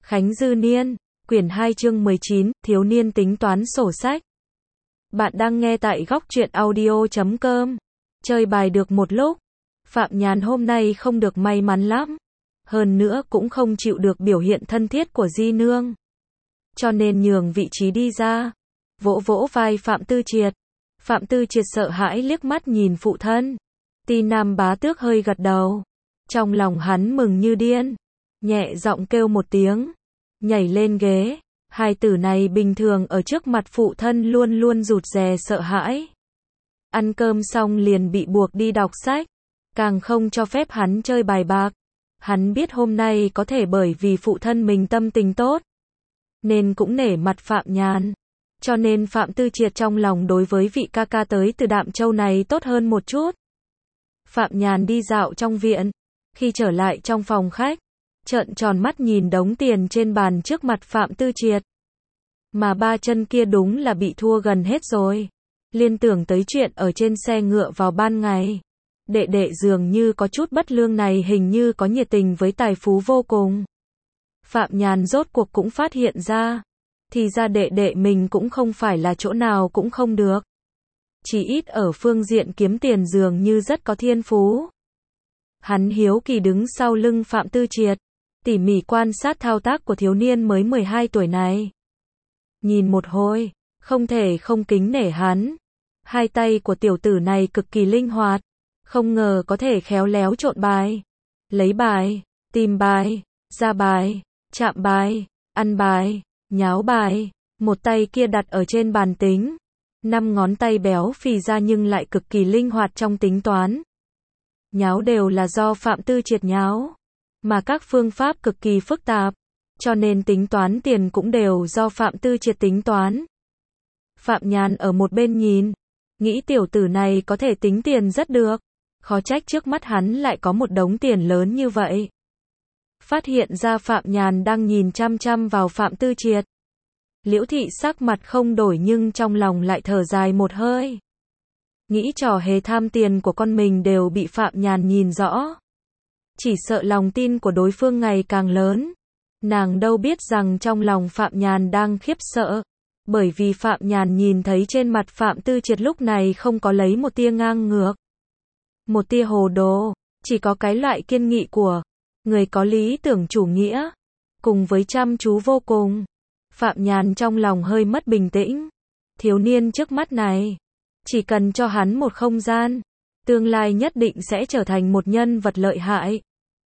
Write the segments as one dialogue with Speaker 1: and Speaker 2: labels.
Speaker 1: Khánh Dư Niên, quyển 2 chương 19, thiếu niên tính toán sổ sách. Bạn đang nghe tại góc truyện audio.com. Chơi bài được một lúc, Phạm Nhàn hôm nay không được may mắn lắm. Hơn nữa cũng không chịu được biểu hiện thân thiết của Di Nương. Cho nên nhường vị trí đi ra, vỗ vỗ vai Phạm Tư Triệt. Phạm Tư Triệt sợ hãi liếc mắt nhìn phụ thân. Ti Nam Bá Tước hơi gật đầu. Trong lòng hắn mừng như điên. Nhẹ giọng kêu một tiếng. Nhảy lên ghế. Hai tử này bình thường ở trước mặt phụ thân luôn luôn rụt rè sợ hãi. Ăn cơm xong liền bị buộc đi đọc sách. Càng không cho phép hắn chơi bài bạc. Hắn biết hôm nay có thể bởi vì phụ thân mình tâm tình tốt. Nên cũng nể mặt Phạm Nhàn. Cho nên Phạm Tư Triệt trong lòng đối với vị ca ca tới từ Đạm Châu này tốt hơn một chút. Phạm Nhàn đi dạo trong viện. Khi trở lại trong phòng khách, trợn tròn mắt nhìn đống tiền trên bàn trước mặt Phạm Tư Triệt. Mà ba chân kia đúng là bị thua gần hết rồi. Liên tưởng tới chuyện ở trên xe ngựa vào ban ngày. Đệ đệ dường như có chút bất lương này hình như có nhiệt tình với tài phú vô cùng. Phạm Nhàn rốt cuộc cũng phát hiện ra. Thì ra đệ đệ mình cũng không phải là chỗ nào cũng không được. Chỉ ít ở phương diện kiếm tiền dường như rất có thiên phú. Hắn hiếu kỳ đứng sau lưng Phạm Tư Triệt, tỉ mỉ quan sát thao tác của thiếu niên mới 12 tuổi này. Nhìn một hồi, không thể không kính nể hắn. Hai tay của tiểu tử này cực kỳ linh hoạt, không ngờ có thể khéo léo trộn bài, lấy bài, tìm bài, ra bài, chạm bài, ăn bài, nháo bài. Một tay kia đặt ở trên bàn tính, 5 ngón tay béo phì ra nhưng lại cực kỳ linh hoạt trong tính toán. Nháo đều là do Phạm Tư Triệt nháo, mà các phương pháp cực kỳ phức tạp, cho nên tính toán tiền cũng đều do Phạm Tư Triệt tính toán. Phạm Nhàn ở một bên nhìn, nghĩ tiểu tử này có thể tính tiền rất được, khó trách trước mắt hắn lại có một đống tiền lớn như vậy. Phát hiện ra Phạm Nhàn đang nhìn chăm chăm vào Phạm Tư Triệt. Liễu Thị sắc mặt không đổi nhưng trong lòng lại thở dài một hơi. Nghĩ trò hề tham tiền của con mình đều bị Phạm Nhàn nhìn rõ. Chỉ sợ lòng tin của đối phương ngày càng lớn. Nàng đâu biết rằng trong lòng Phạm Nhàn đang khiếp sợ. Bởi vì Phạm Nhàn nhìn thấy trên mặt Phạm Tư Triệt lúc này không có lấy một tia ngang ngược, một tia hồ đồ, chỉ có cái loại kiên nghị của người có lý tưởng chủ nghĩa, cùng với chăm chú vô cùng. Phạm Nhàn trong lòng hơi mất bình tĩnh. Thiếu niên trước mắt này, chỉ cần cho hắn một không gian, tương lai nhất định sẽ trở thành một nhân vật lợi hại.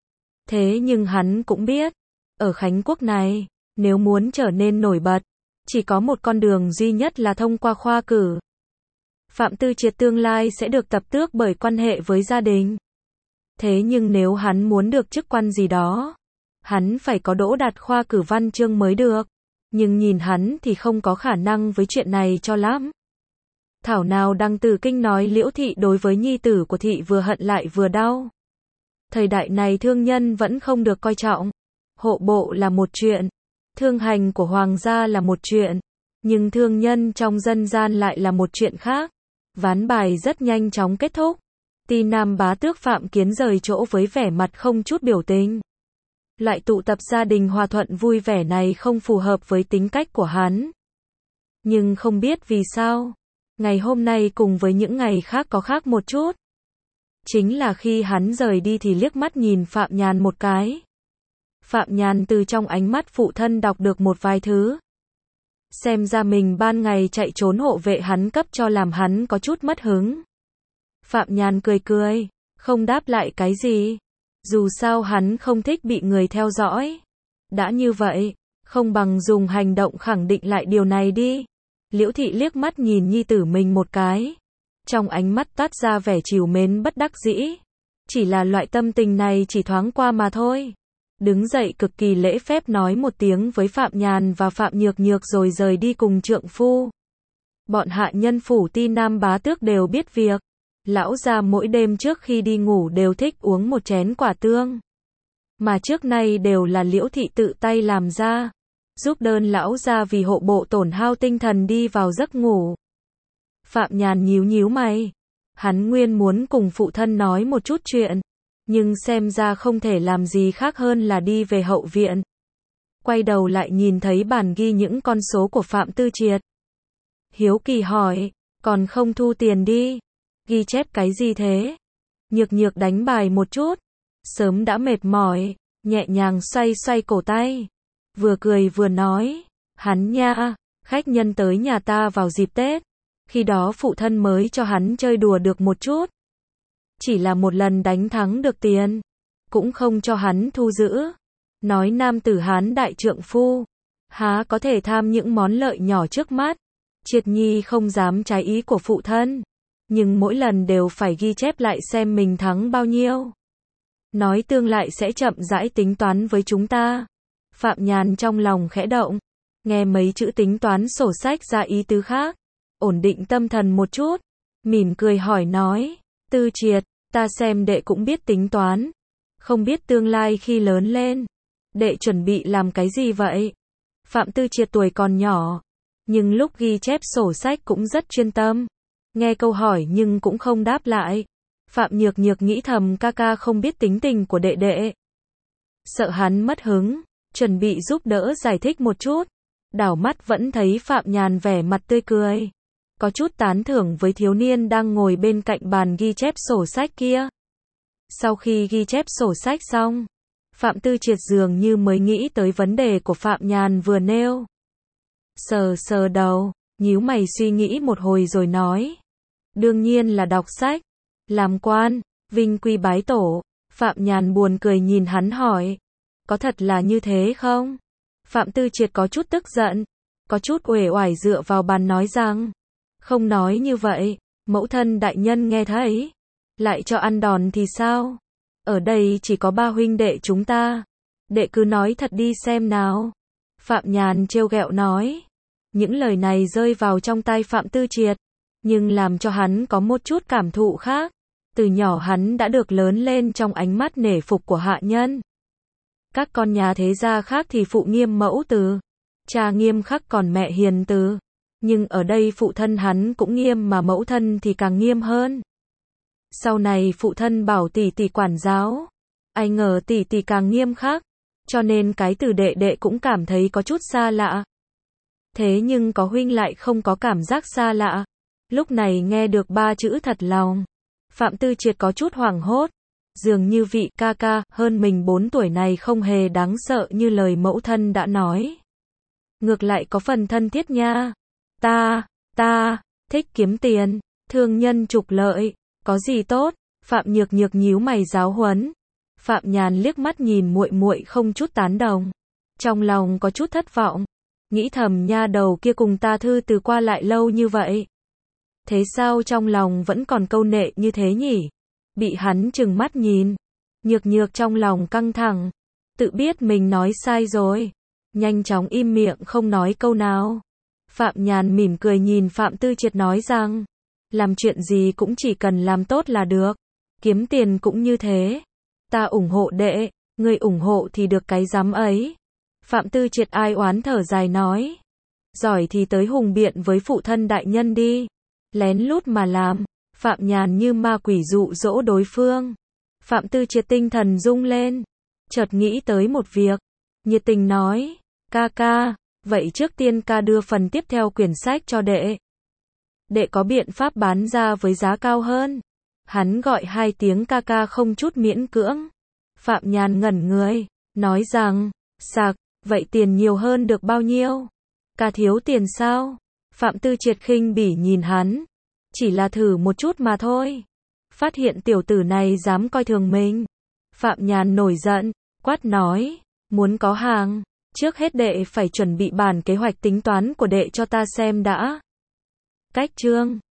Speaker 1: Thế nhưng hắn cũng biết, ở Khánh Quốc này, nếu muốn trở nên nổi bật, chỉ có một con đường duy nhất là thông qua khoa cử. Phạm Tư Triệt tương lai sẽ được tập tước bởi quan hệ với gia đình. Thế nhưng nếu hắn muốn được chức quan gì đó, hắn phải có đỗ đạt khoa cử văn chương mới được. Nhưng nhìn hắn thì không có khả năng với chuyện này cho lắm. Thảo nào Đăng Tử Kinh nói Liễu Thị đối với nhi tử của Thị vừa hận lại vừa đau. Thời đại này thương nhân vẫn không được coi trọng. Hộ bộ là một chuyện, thương hành của hoàng gia là một chuyện, nhưng thương nhân trong dân gian lại là một chuyện khác. Ván bài rất nhanh chóng kết thúc. Ti Nam Bá Tước Phạm Kiến rời chỗ với vẻ mặt không chút biểu tình. Loại tụ tập gia đình hòa thuận vui vẻ này không phù hợp với tính cách của hắn. Nhưng không biết vì sao, ngày hôm nay cùng với những ngày khác có khác một chút. Chính là khi hắn rời đi thì liếc mắt nhìn Phạm Nhàn một cái. Phạm Nhàn từ trong ánh mắt phụ thân đọc được một vài thứ. Xem ra mình ban ngày chạy trốn hộ vệ hắn cấp cho làm hắn có chút mất hứng. Phạm Nhàn cười cười, không đáp lại cái gì. Dù sao hắn không thích bị người theo dõi. Đã như vậy, không bằng dùng hành động khẳng định lại điều này đi. Liễu Thị liếc mắt nhìn nhi tử mình một cái. Trong ánh mắt toát ra vẻ trìu mến bất đắc dĩ. Chỉ là loại tâm tình này chỉ thoáng qua mà thôi. Đứng dậy cực kỳ lễ phép nói một tiếng với Phạm Nhàn và Phạm Nhược Nhược rồi rời đi cùng trượng phu. Bọn hạ nhân phủ Ti Nam Bá Tước đều biết việc. Lão gia mỗi đêm trước khi đi ngủ đều thích uống một chén quả tương. Mà trước nay đều là Liễu Thị tự tay làm ra. Giúp đơn lão gia vì hộ bộ tổn hao tinh thần đi vào giấc ngủ. Phạm Nhàn nhíu nhíu mày. Hắn nguyên muốn cùng phụ thân nói một chút chuyện. Nhưng xem ra không thể làm gì khác hơn là đi về hậu viện. quay đầu lại nhìn thấy bản ghi những con số của Phạm Tư Triệt. Hiếu kỳ hỏi, còn không thu tiền đi, ghi chép cái gì thế? Nhược nhược đánh bài một chút, sớm đã mệt mỏi, nhẹ nhàng xoay xoay cổ tay, vừa cười vừa nói, hắn nha, khách nhân tới nhà ta vào dịp Tết, khi đó phụ thân mới cho hắn chơi đùa được một chút. Chỉ là một lần đánh thắng được tiền, cũng không cho hắn thu giữ. Nói nam tử Hán đại trượng phu, há có thể tham những món lợi nhỏ trước mắt. Triệt Nhi không dám trái ý của phụ thân, nhưng mỗi lần đều phải ghi chép lại xem mình thắng bao nhiêu. Nói tương lại sẽ chậm rãi tính toán với chúng ta. Phạm Nhàn trong lòng khẽ động, nghe mấy chữ tính toán sổ sách ra ý tứ khác, ổn định tâm thần một chút, mỉm cười hỏi nói, Tư Triệt, ta xem đệ cũng biết tính toán, không biết tương lai khi lớn lên, đệ chuẩn bị làm cái gì vậy? Phạm Tư Triệt tuổi còn nhỏ, nhưng lúc ghi chép sổ sách cũng rất chuyên tâm, nghe câu hỏi nhưng cũng không đáp lại. Phạm Nhược Nhược nghĩ thầm ca ca không biết tính tình của đệ đệ, sợ hắn mất hứng, chuẩn bị giúp đỡ giải thích một chút, đảo mắt vẫn thấy Phạm Nhàn vẻ mặt tươi cười, có chút tán thưởng với thiếu niên đang ngồi bên cạnh bàn ghi chép sổ sách kia. Sau khi ghi chép sổ sách xong, Phạm Tư Triệt dường như mới nghĩ tới vấn đề của Phạm Nhàn vừa nêu. Sờ sờ đầu, nhíu mày suy nghĩ một hồi rồi nói, đương nhiên là đọc sách, làm quan, vinh quy bái tổ. Phạm Nhàn buồn cười nhìn hắn hỏi, có thật là như thế không? Phạm Tư Triệt có chút tức giận, có chút uể oải dựa vào bàn nói rằng, không nói như vậy, mẫu thân đại nhân nghe thấy, lại cho ăn đòn thì sao? Ở đây chỉ có ba huynh đệ chúng ta, đệ cứ nói thật đi xem nào. Phạm Nhàn trêu ghẹo nói, những lời này rơi vào trong tai Phạm Tư Triệt, nhưng làm cho hắn có một chút cảm thụ khác. Từ nhỏ hắn đã được lớn lên trong ánh mắt nể phục của hạ nhân. Các con nhà thế gia khác thì phụ nghiêm mẫu từ, cha nghiêm khắc còn mẹ hiền từ. Nhưng ở đây phụ thân hắn cũng nghiêm mà mẫu thân thì càng nghiêm hơn. Sau này phụ thân bảo tỷ tỷ quản giáo, ai ngờ tỷ tỷ càng nghiêm khắc, cho nên cái từ đệ đệ cũng cảm thấy có chút xa lạ. Thế nhưng có huynh lại không có cảm giác xa lạ. Lúc này nghe được ba chữ thật lòng, Phạm Tư Triệt có chút hoảng hốt, dường như vị ca ca hơn mình 4 tuổi này không hề đáng sợ như lời mẫu thân đã nói. Ngược lại có phần thân thiết nha. Ta thích kiếm tiền, thương nhân trục lợi, có gì tốt? Phạm Nhược Nhược nhíu mày giáo huấn. Phạm Nhàn liếc mắt nhìn muội muội không chút tán đồng, trong lòng có chút thất vọng, nghĩ thầm nha đầu kia cùng ta thư từ qua lại lâu như vậy, thế sao trong lòng vẫn còn câu nệ như thế nhỉ? Bị hắn trừng mắt nhìn, Nhược Nhược trong lòng căng thẳng, tự biết mình nói sai rồi, nhanh chóng im miệng không nói câu nào. Phạm Nhàn mỉm cười nhìn Phạm Tư Triệt nói rằng, làm chuyện gì cũng chỉ cần làm tốt là được, kiếm tiền cũng như thế. Ta ủng hộ đệ, người ủng hộ thì được cái dám ấy. Phạm Tư Triệt ai oán thở dài nói, giỏi thì tới hùng biện với phụ thân đại nhân đi. Lén lút mà làm, Phạm Nhàn như ma quỷ dụ dỗ đối phương. Phạm Tư Triệt tinh thần rung lên, chợt nghĩ tới một việc, nhiệt tình nói, ca, vậy trước tiên ca đưa phần tiếp theo quyển sách cho đệ. Đệ có biện pháp bán ra với giá cao hơn. Hắn gọi 2 tiếng ca không chút miễn cưỡng. Phạm Nhàn ngẩn người, nói rằng, sạc, vậy tiền nhiều hơn được bao nhiêu? Ca thiếu tiền sao? Phạm Tư Triệt khinh bỉ nhìn hắn, chỉ là thử một chút mà thôi. Phát hiện tiểu tử này dám coi thường mình. Phạm Nhàn nổi giận, quát nói, muốn có hàng, trước hết đệ phải chuẩn bị bản kế hoạch tính toán của đệ cho ta xem đã. Cách chương